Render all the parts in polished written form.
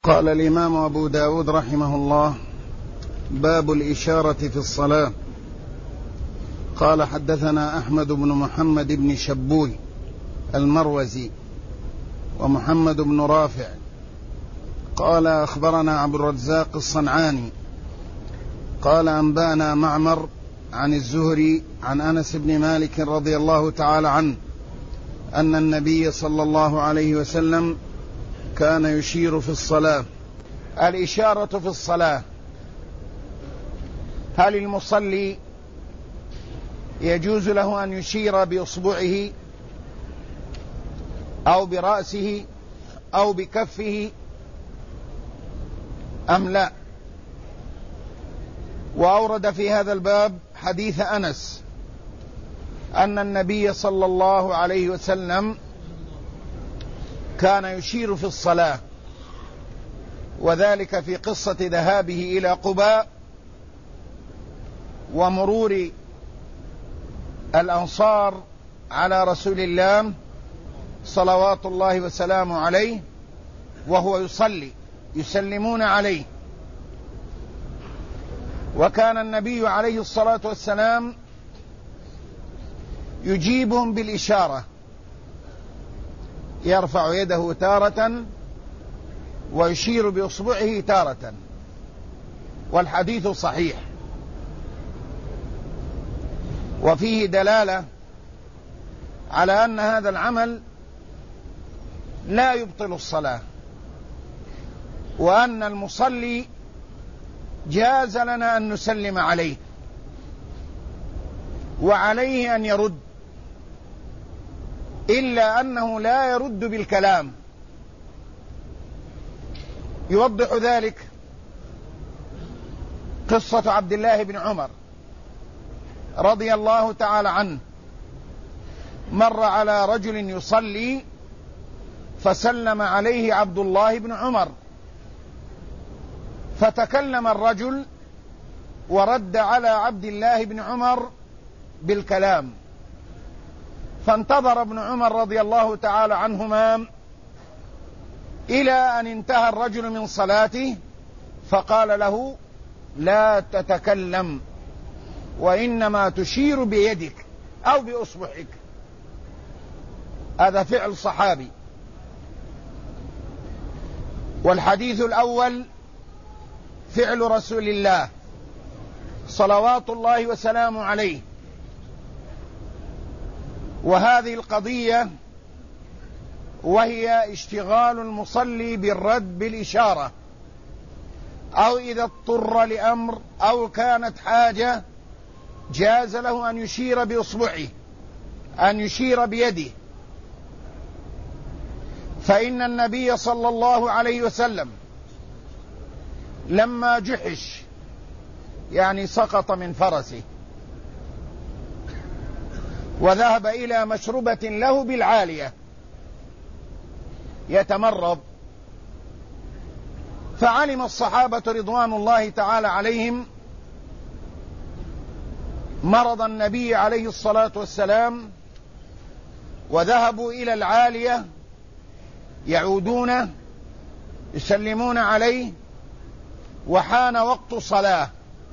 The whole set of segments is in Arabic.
قال الإمام أبو داود رحمه الله: باب الإشارة في الصلاة. قال: حدثنا أحمد بن محمد بن شبوي المروزي ومحمد بن رافع قال: أخبرنا عبد الرزاق الصنعاني قال: أنبأنا معمر عن الزهري عن أنس بن مالك رضي الله تعالى عنه أن النبي صلى الله عليه وسلم كان يشير في الصلاة. الإشارة في الصلاة: هل المصلي يجوز له أن يشير بإصبعه أو برأسه أو بكفه أم لا؟ وأورد في هذا الباب حديث أنس أن النبي صلى الله عليه وسلم كان يشير في الصلاة، وذلك في قصة ذهابه إلى قباء ومرور الأنصار على رسول الله صلوات الله وسلامه عليه وهو يصلي يسلمون عليه، وكان النبي عليه الصلاة والسلام يجيبهم بالإشارة، يرفع يده تارة ويشير بإصبعه تارة، والحديث صحيح وفيه دلالة على أن هذا العمل لا يبطل الصلاة، وأن المصلي جاز لنا أن نسلم عليه وعليه أن يرد، إلا أنه لا يرد بالكلام. يوضح ذلك قصة عبد الله بن عمر رضي الله تعالى عنه، مر على رجل يصلي فسلم عليه عبد الله بن عمر، فتكلم الرجل ورد على عبد الله بن عمر بالكلام، فانتظر ابن عمر رضي الله تعالى عنهما إلى أن انتهى الرجل من صلاته، فقال له: لا تتكلم، وإنما تشير بيدك أو بأصبعك. هذا فعل صحابي. والحديث الأول فعل رسول الله صلوات الله وسلامه عليه، وهذه القضية وهي اشتغال المصلي بالرد بالإشارة، أو إذا اضطر لأمر أو كانت حاجة جاز له أن يشير بإصبعه، أن يشير بيده. فإن النبي صلى الله عليه وسلم لما جحش، يعني سقط من فرسه وذهب إلى مشربة له بالعالية يتمرض، فعلم الصحابة رضوان الله تعالى عليهم مرض النبي عليه الصلاة والسلام، وذهبوا إلى العالية يعودون يسلمون عليه، وحان وقت صلاة،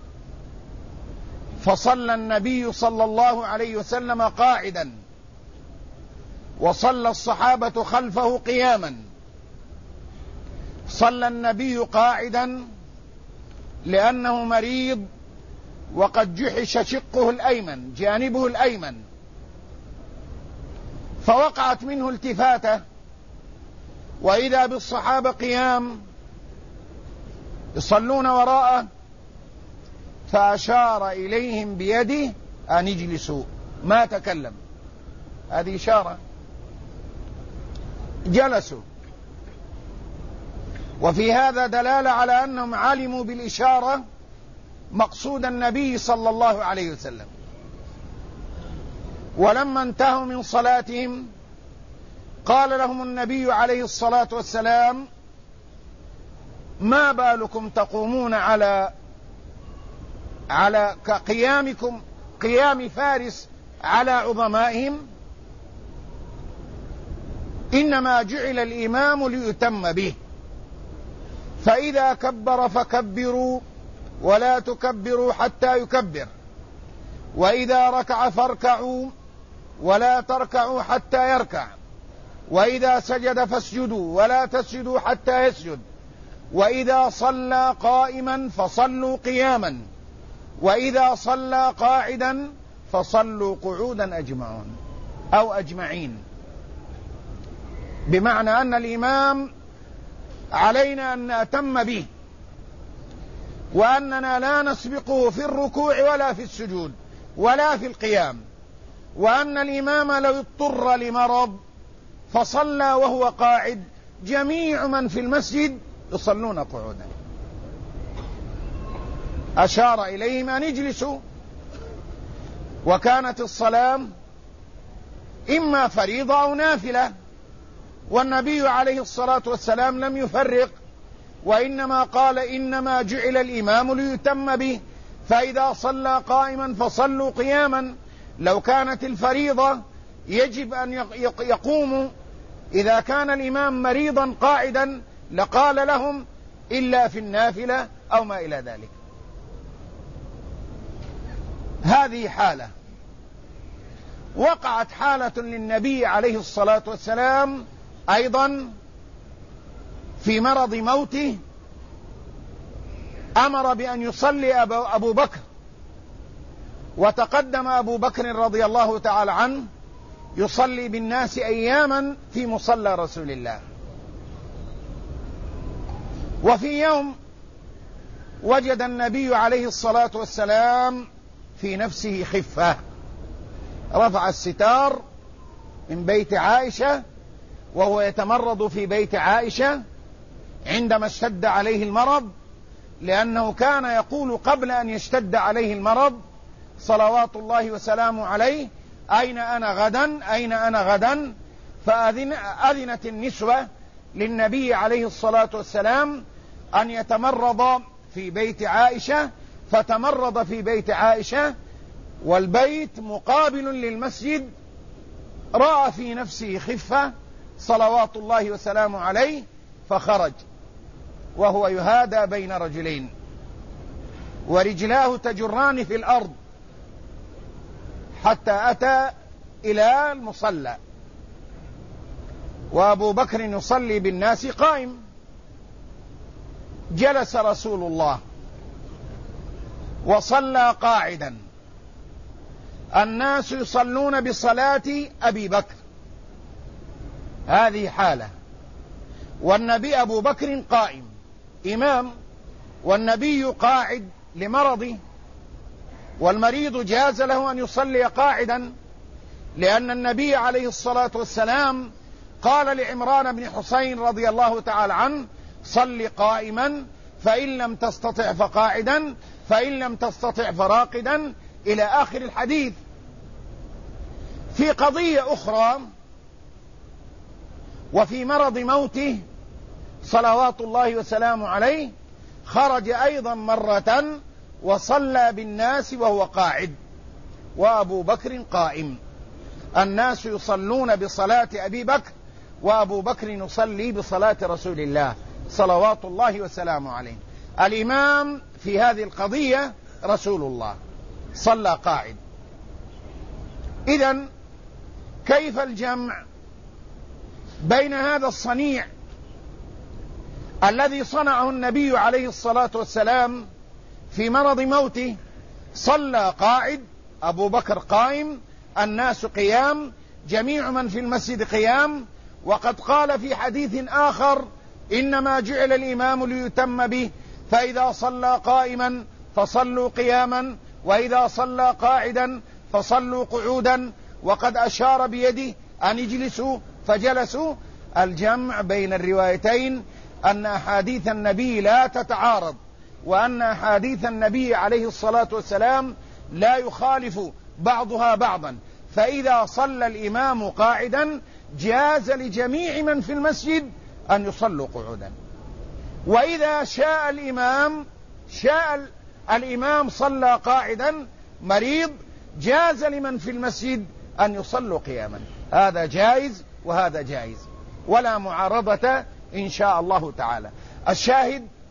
فصلى النبي صلى الله عليه وسلم قاعدا، وصلى الصحابة خلفه قياما. صلى النبي قاعدا لأنه مريض وقد جحش شقه الأيمن، جانبه الأيمن، فوقعت منه التفاتة، وإذا بالصحابة قيام يصلون وراءه، فأشار إليهم بيده أن يجلسوا، ما تكلم، هذه إشارة، جلسوا. وفي هذا دلالة على أنهم علموا بالإشارة مقصود النبي صلى الله عليه وسلم. ولما انتهوا من صلاتهم قال لهم النبي عليه الصلاة والسلام: ما بالكم تقومون على كقيامكم قيام فارس على عظمائهم؟ إنما جعل الإمام ليتم به، فإذا كبر فكبروا ولا تكبروا حتى يكبر، وإذا ركع فاركعوا ولا تركعوا حتى يركع، وإذا سجد فاسجدوا ولا تسجدوا حتى يسجد، وإذا صلى قائما فصلوا قياما، وإذا صلى قاعدا فصلوا قعودا أجمعون أو أجمعين. بمعنى أن الإمام علينا أن نأتم به، وأننا لا نسبقه في الركوع ولا في السجود ولا في القيام، وأن الإمام لو اضطر لمرض فصلى وهو قاعد جميع من في المسجد يصلون قعودا. أشار إليهم أن يجلسوا، وكانت الصلاة إما فريضة أو نافلة، والنبي عليه الصلاة والسلام لم يفرق، وإنما قال إنما جعل الإمام ليتم به، فإذا صلى قائما فصلوا قياما. لو كانت الفريضة يجب أن يقوموا، إذا كان الإمام مريضا قاعدا لقال لهم إلا في النافلة أو ما إلى ذلك. هذه حالة. وقعت حالة للنبي عليه الصلاة والسلام أيضا في مرض موته، أمر بأن يصلي أبو بكر، وتقدم أبو بكر رضي الله تعالى عنه يصلي بالناس أياما في مصلى رسول الله. وفي يوم وجد النبي عليه الصلاة والسلام في نفسه خفة، رفع الستار من بيت عائشة وهو يتمرض في بيت عائشة عندما اشتد عليه المرض، لأنه كان يقول قبل أن يشتد عليه المرض صلوات الله وسلامه عليه: أين أنا غدا؟ أين أنا غدا؟ فأذنت النسوة للنبي عليه الصلاة والسلام أن يتمرض في بيت عائشة، فتمرض في بيت عائشة والبيت مقابل للمسجد. رأى في نفسه خفة صلوات الله وسلامه عليه، فخرج وهو يهادى بين رجلين ورجلاه تجران في الأرض حتى أتى إلى المصلى، وأبو بكر يصلي بالناس قائم. جلس رسول الله وصلى قاعدا، الناس يصلون بصلاة أبي بكر، هذه حالة. والنبي أبو بكر قائم إمام، والنبي قاعد لمرضه، والمريض جاز له أن يصلي قاعدا، لأن النبي عليه الصلاة والسلام قال لعمران بن حسين رضي الله تعالى عنه: صل قائما، فإن لم تستطع فقاعدا، فإن لم تستطع فراقدا، إلى آخر الحديث. في قضية أخرى، وفي مرض موته صلوات الله وسلامه عليه، خرج أيضا مرة وصلى بالناس وهو قاعد وأبو بكر قائم. الناس يصلون بصلاة أبي بكر، وأبو بكر يصلي بصلاة رسول الله صلوات الله وسلامه عليه. الإمام في هذه القضية رسول الله، صلى قاعد. إذن كيف الجمع بين هذا الصنيع الذي صنعه النبي عليه الصلاة والسلام في مرض موته؟ صلى قاعد، أبو بكر قائم، الناس قيام، جميع من في المسجد قيام. وقد قال في حديث آخر: إنما جعل الإمام ليتم به، فإذا صلى قائما فصلوا قياما، وإذا صلى قاعدا فصلوا قعودا. وقد أشار بيده أن يجلسوا فجلسوا. الجمع بين الروايتين أن أحاديث النبي لا تتعارض، وأن أحاديث النبي عليه الصلاة والسلام لا يخالف بعضها بعضا. فإذا صلى الإمام قاعدا جاز لجميع من في المسجد أن يصلوا قعودا، وإذا شاء الإمام صلى قاعدا مريض، جاز لمن في المسجد أن يصلوا قياما. هذا جائز وهذا جائز، ولا معارضة إن شاء الله تعالى. الشاهد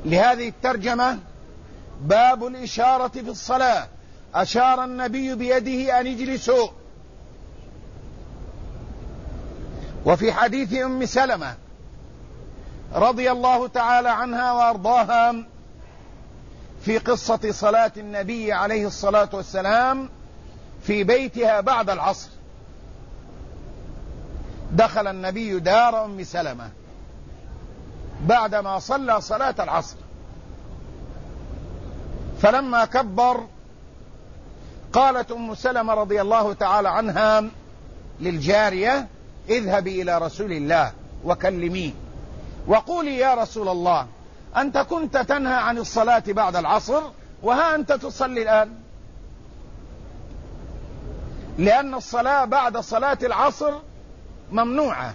لهذه الترجمة باب الإشارة في الصلاة. أشار النبي بيده أن اجلسوا. وفي حديث أم سلمة رضي الله تعالى عنها وأرضاها في قصة صلاة النبي عليه الصلاة والسلام في بيتها بعد العصر، دخل النبي دار أم سلمة بعدما صلى صلاة العصر، فلما كبر قالت أم سلمة رضي الله تعالى عنها للجارية: اذهبي إلى رسول الله وكلميه وقولي يا رسول الله أنت كنت تنهى عن الصلاة بعد العصر وها أنت تصلي الآن، لأن الصلاة بعد صلاة العصر ممنوعة.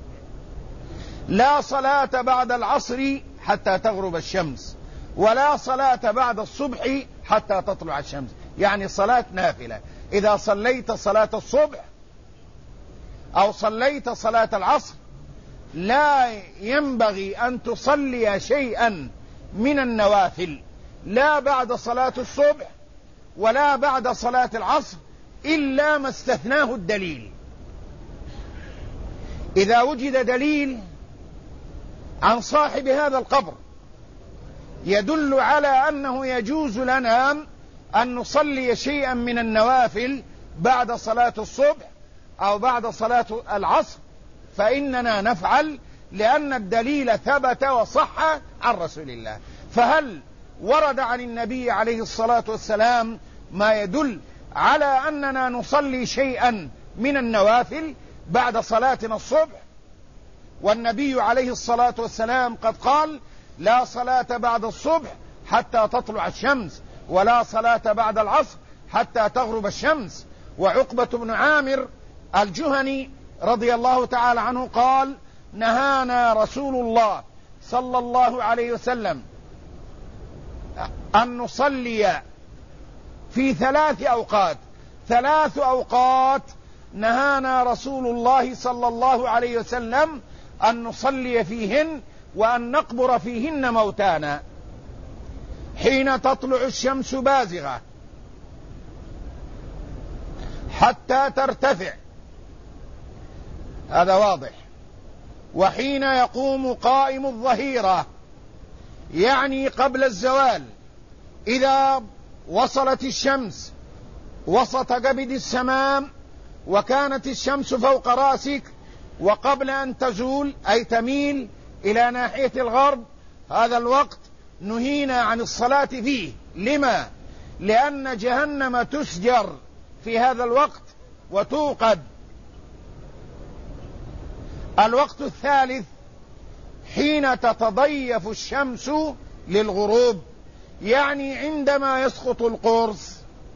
لا صلاة بعد العصر حتى تغرب الشمس، ولا صلاة بعد الصبح حتى تطلع الشمس، يعني صلاة نافلة. إذا صليت صلاة الصبح أو صليت صلاة العصر لا ينبغي أن تصلي شيئا من النوافل، لا بعد صلاة الصبح ولا بعد صلاة العصر، إلا ما استثناه الدليل. إذا وجد دليل عن صاحب هذا القبر يدل على أنه يجوز لنا أن نصلي شيئا من النوافل بعد صلاة الصبح أو بعد صلاة العصر فإننا نفعل، لأن الدليل ثبت وصح عن رسول الله. فهل ورد عن النبي عليه الصلاة والسلام ما يدل على أننا نصلي شيئا من النوافل بعد صلاتنا الصبح؟ والنبي عليه الصلاة والسلام قد قال: لا صلاة بعد الصبح حتى تطلع الشمس، ولا صلاة بعد العصر حتى تغرب الشمس. وعقبة بن عامر الجهني رضي الله تعالى عنه قال: نهانا رسول الله صلى الله عليه وسلم أن نصلي في 3 أوقات، 3 أوقات نهانا رسول الله صلى الله عليه وسلم أن نصلي فيهن وأن نقبر فيهن موتانا: حين تطلع الشمس بازغة حتى ترتفع، هذا واضح، وحين يقوم قائم الظهيرة يعني قبل الزوال، إذا وصلت الشمس وسط كبد السماء وكانت الشمس فوق رأسك وقبل أن تزول أي تميل إلى ناحية الغرب، هذا الوقت نهينا عن الصلاة فيه. لما؟ لأن جهنم تسجر في هذا الوقت وتوقد. الوقت الثالث حين تتضيف الشمس للغروب، يعني عندما يسقط القرص.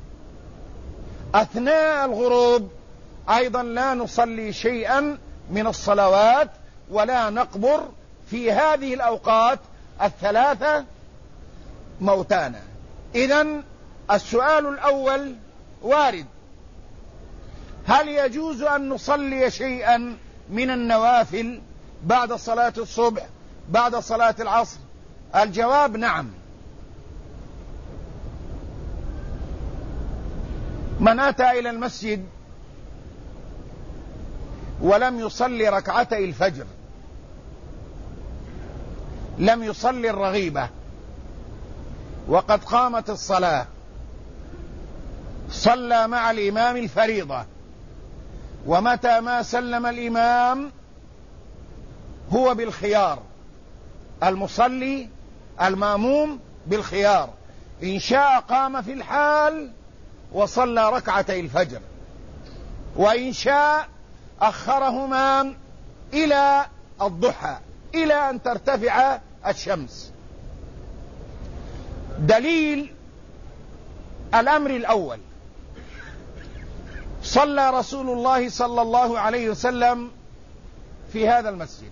أثناء الغروب أيضا لا نصلي شيئا من الصلوات ولا نقبر في هذه الأوقات ال3 موتانا. إذن السؤال الأول وارد: هل يجوز أن نصلي شيئا من النوافل بعد صلاة الصبح بعد صلاة العصر؟ الجواب نعم. من أتى إلى المسجد ولم يصلي ركعتي الفجر، لم يصلي الرغيبة وقد قامت الصلاة، صلى مع الإمام الفريضة، ومتى ما سلم الإمام هو بالخيار، المصلي الماموم بالخيار، إن شاء قام في الحال وصلى ركعتي الفجر، وإن شاء أخرهما إلى الضحى إلى أن ترتفع الشمس. دليل الأمر الأول: صلى رسول الله صلى الله عليه وسلم في هذا المسجد،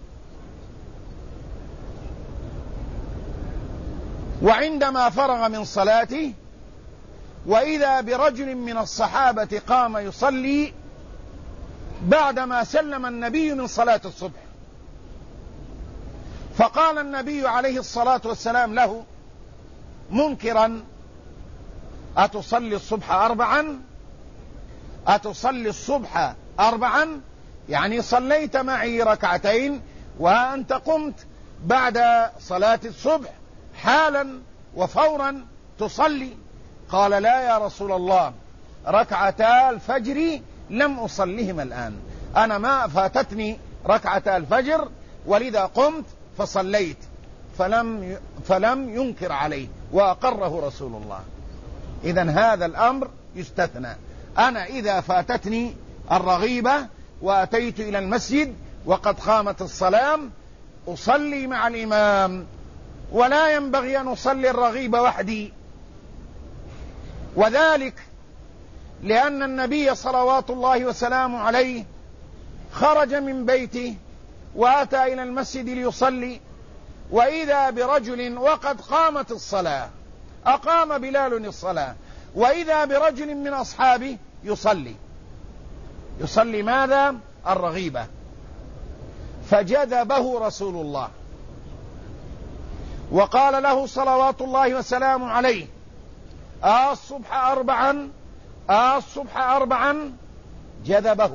وعندما فرغ من صلاته وإذا برجل من الصحابة قام يصلي بعدما سلم النبي من صلاة الصبح، فقال النبي عليه الصلاة والسلام له منكرا: أتصلي الصبح 4؟ أتصلي الصبح 4؟ يعني صليت معي ركعتين وأنت قمت بعد صلاة الصبح حالا وفورا تصلي. قال: لا يا رسول الله، ركعتا الفجر لم أصليهما الآن، أنا ما فاتتني ركعتا الفجر ولذا قمت فصليت. فلم ينكر عليه وأقره رسول الله. إذن هذا الأمر يستثنى. أنا إذا فاتتني الرغيبة وأتيت إلى المسجد وقد قامت الصلاة أصلي مع الإمام، ولا ينبغي أن أصلي الرغيبة وحدي، وذلك لأن النبي صلوات الله وسلامه عليه خرج من بيته وأتى إلى المسجد ليصلي، وإذا برجل وقد قامت الصلاة، أقام بلال الصلاة، وإذا برجل من أصحابه يصلي ماذا؟ الرغيبة. فجذبه رسول الله وقال له صلوات الله وسلامه عليه: الصبح 4؟ الصبح 4؟ جذبه.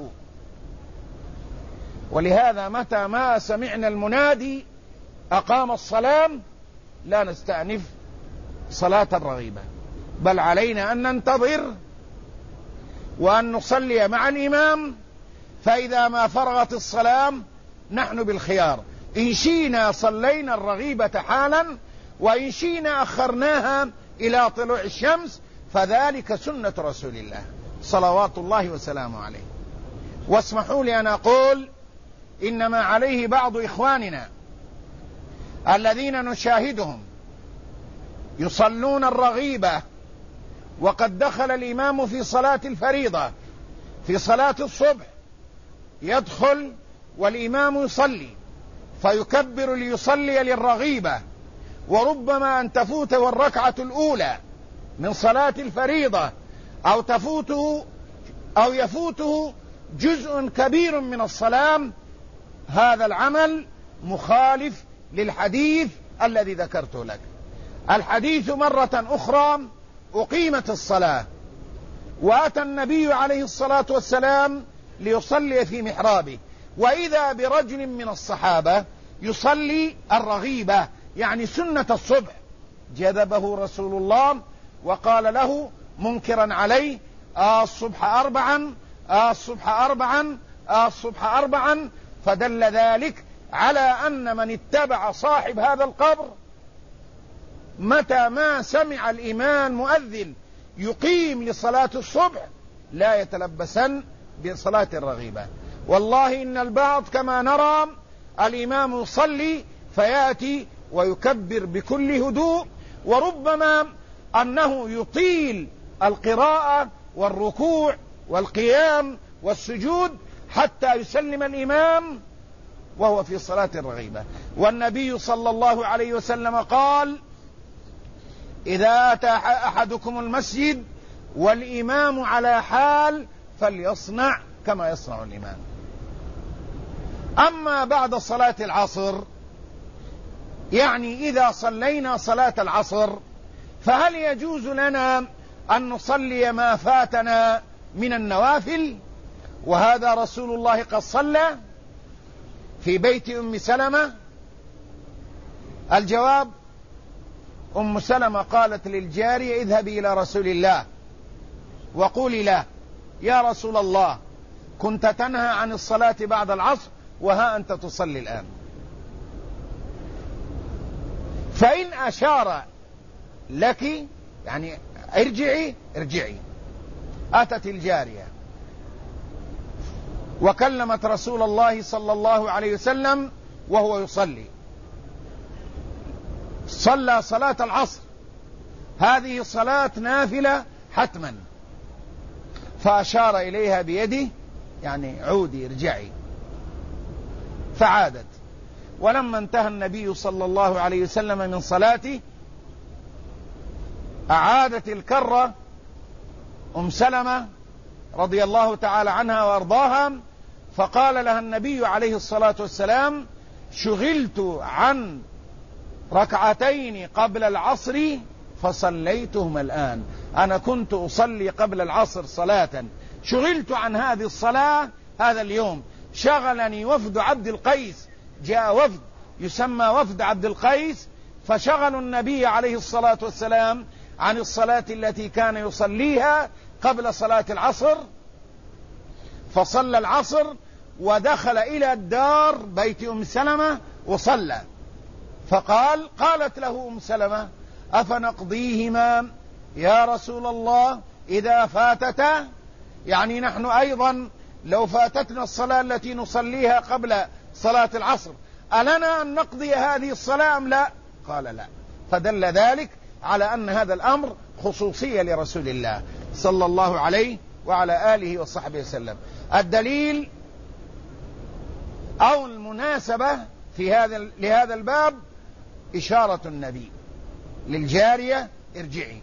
ولهذا متى ما سمعنا المنادي أقام الصلاة لا نستأنف صلاة الرغيبة، بل علينا أن ننتظر وأن نصلي مع الإمام، فإذا ما فرغت الصلاة نحن بالخيار، إن شئنا صلينا الرغيبة حالا، وإن شئنا أخرناها إلى طلوع الشمس، فذلك سنة رسول الله صلوات الله وسلامه عليه. واسمحوا لي أن أقول إنما عليه بعض إخواننا الذين نشاهدهم يصلون الرغيبة وقد دخل الإمام في صلاة الفريضة، في صلاة الصبح يدخل والإمام يصلي فيكبر ليصلي للرغيبة، وربما أن تفوته الركعة الأولى من صلاة الفريضة أو يفوته جزء كبير من الصلاة. هذا العمل مخالف للحديث الذي ذكرته لك. الحديث مرة أخرى: أقيمت الصلاة وأتى النبي عليه الصلاة والسلام ليصلي في محرابه، وإذا برجل من الصحابة يصلي الرغيبة يعني سنة الصبح، جذبه رسول الله وقال له منكرا عليه: الصبح 4؟ الصبح 4؟ الصبح 4؟ فدل ذلك على أن من اتبع صاحب هذا القبر متى ما سمع الإمام مؤذن يقيم لصلاة الصبح لا يتلبسن بصلاة الرغيبة. والله إن البعض كما نرى الإمام يصلي فيأتي ويكبر بكل هدوء، وربما أنه يطيل القراءة والركوع والقيام والسجود حتى يسلم الإمام وهو في صلاة الرغيبة. والنبي صلى الله عليه وسلم قال: إذا أتى أحدكم المسجد والإمام على حال فليصنع كما يصنع الإمام. أما بعد صلاة العصر، يعني إذا صلينا صلاة العصر، فهل يجوز لنا أن نصلي ما فاتنا من النوافل؟ وهذا رسول الله قد صلى في بيت أم سلمة. الجواب: أم سلمة قالت للجارية: اذهبي إلى رسول الله وقولي له: يا رسول الله، كنت تنهى عن الصلاة بعد العصر وها أنت تصلي الآن. فإن أشار لك يعني ارجعي. أتت الجارية وكلمت رسول الله صلى الله عليه وسلم وهو يصلي، صلى صلاة العصر، هذه صلاة نافلة حتما، فأشار إليها بيده يعني عودي ارجعي، فعادت. ولما انتهى النبي صلى الله عليه وسلم من صلاته أعادت الكرة أم سلمة رضي الله تعالى عنها وأرضاها، فقال لها النبي عليه الصلاة والسلام: شغلت عن ركعتين قبل العصر فصليتهما الآن. أنا كنت أصلي قبل العصر صلاة، شغلت عن هذه الصلاة هذا اليوم، شغلني وفد عبد القيس، جاء وفد يسمى وفد عبد القيس فشغلوا النبي عليه الصلاة والسلام عن الصلاة التي كان يصليها قبل صلاة العصر، فصلى العصر ودخل إلى الدار بيت أم سلمة وصلى. قالت له أم سلمة: أفنقضيهما يا رسول الله إذا فاتتا؟ يعني نحن أيضا لو فاتتنا الصلاة التي نصليها قبل صلاة العصر ألنا أن نقضي هذه الصلاة أم لا؟ قال لا. فدل ذلك على أن هذا الأمر خصوصية لرسول الله صلى الله عليه وعلى آله وصحبه وسلم. الدليل أو المناسبة لهذا الباب إشارة النبي للجارية: ارجعي.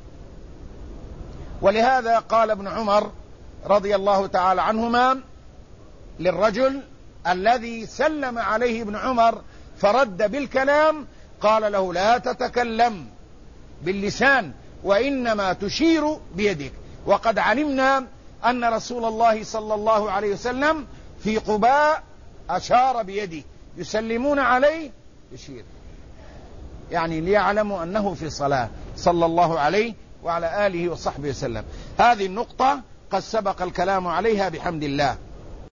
ولهذا قال ابن عمر رضي الله تعالى عنهما للرجل الذي سلم عليه ابن عمر فرد بالكلام، قال له: لا تتكلم باللسان وإنما تشير بيدك. وقد علمنا أن رسول الله صلى الله عليه وسلم في قباء أشار بيده، يسلمون عليه يشير، يعني ليعلموا أنه في صلاة صلى الله عليه وعلى آله وصحبه وسلم. هذه النقطة قد سبق الكلام عليها بحمد الله.